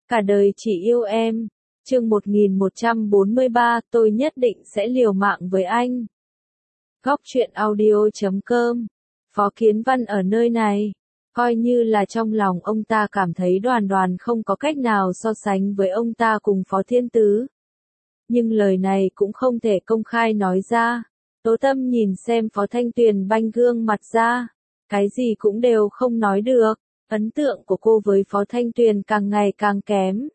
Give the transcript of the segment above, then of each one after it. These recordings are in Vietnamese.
Cả đời chỉ yêu em. Chương 1143, tôi nhất định sẽ liều mạng với anh. Góc truyện audio.com. Phó Kiến Văn ở nơi này, coi như là trong lòng ông ta cảm thấy Đoàn Đoàn không có cách nào so sánh với ông ta cùng Phó Thiên Tứ. Nhưng lời này cũng không thể công khai nói ra. Tố Tâm nhìn xem Phó Thanh Tuyền banh gương mặt ra, cái gì cũng đều không nói được. Ấn tượng của cô với Phó Thanh Tuyền càng ngày càng kém.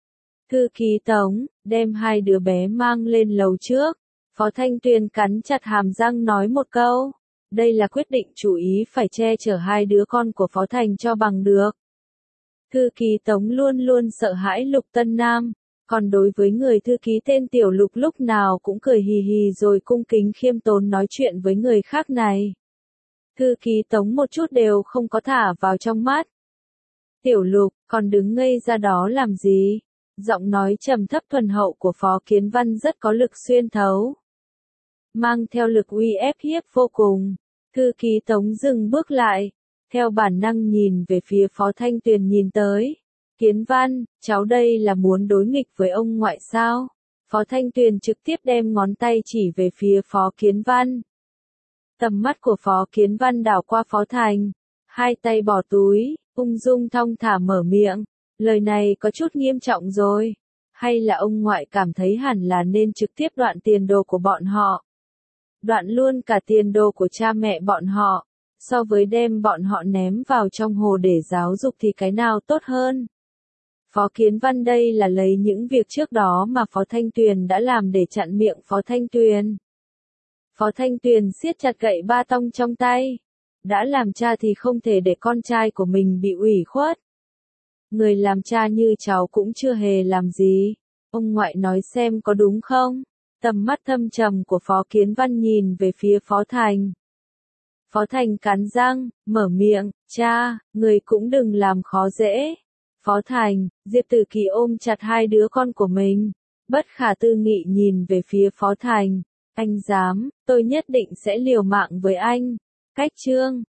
Thư ký Tống, đem hai đứa bé mang lên lầu trước. Phó Thanh Tuyền cắn chặt hàm răng nói một câu. Đây là quyết định chủ ý phải che chở hai đứa con của Phó Thành cho bằng được. Thư ký Tống luôn luôn sợ hãi Lục Tân Nam, còn đối với người thư ký tên Tiểu Lục lúc nào cũng cười hì hì rồi cung kính khiêm tốn nói chuyện với người khác này. Thư ký Tống một chút đều không có thả vào trong mắt. Tiểu Lục, còn đứng ngây ra đó làm gì? Giọng nói trầm thấp thuần hậu của Phó Kiến Văn rất có lực xuyên thấu, mang theo lực uy ép hiếp vô cùng. Thư ký Tống dừng bước lại, theo bản năng nhìn về phía Phó Thanh Tuyền nhìn tới. Kiến Văn, cháu đây là muốn đối nghịch với ông ngoại sao? Phó Thanh Tuyền trực tiếp đem ngón tay chỉ về phía Phó Kiến Văn. Tầm mắt của Phó Kiến Văn đảo qua Phó Thành, hai tay bỏ túi, ung dung thong thả mở miệng. Lời này có chút nghiêm trọng rồi. Hay là ông ngoại cảm thấy hẳn là nên trực tiếp đoạn tiền đồ của bọn họ? Đoạn luôn cả tiền đồ của cha mẹ bọn họ, so với đem bọn họ ném vào trong hồ để giáo dục thì cái nào tốt hơn? Phó Kiến Văn đây là lấy những việc trước đó mà Phó Thanh Tuyền đã làm để chặn miệng Phó Thanh Tuyền. Phó Thanh Tuyền siết chặt gậy ba tong trong tay. Đã làm cha thì không thể để con trai của mình bị ủy khuất. Người làm cha như cháu cũng chưa hề làm gì. Ông ngoại nói xem có đúng không? Tầm mắt thâm trầm của Phó Kiến Văn nhìn về phía Phó Thành. Phó Thành cắn răng, mở miệng, cha, người cũng đừng làm khó dễ. Phó Thành, Diệp Tử Kỳ ôm chặt hai đứa con của mình, bất khả tư nghị nhìn về phía Phó Thành. Anh dám, tôi nhất định sẽ liều mạng với anh. Cách chương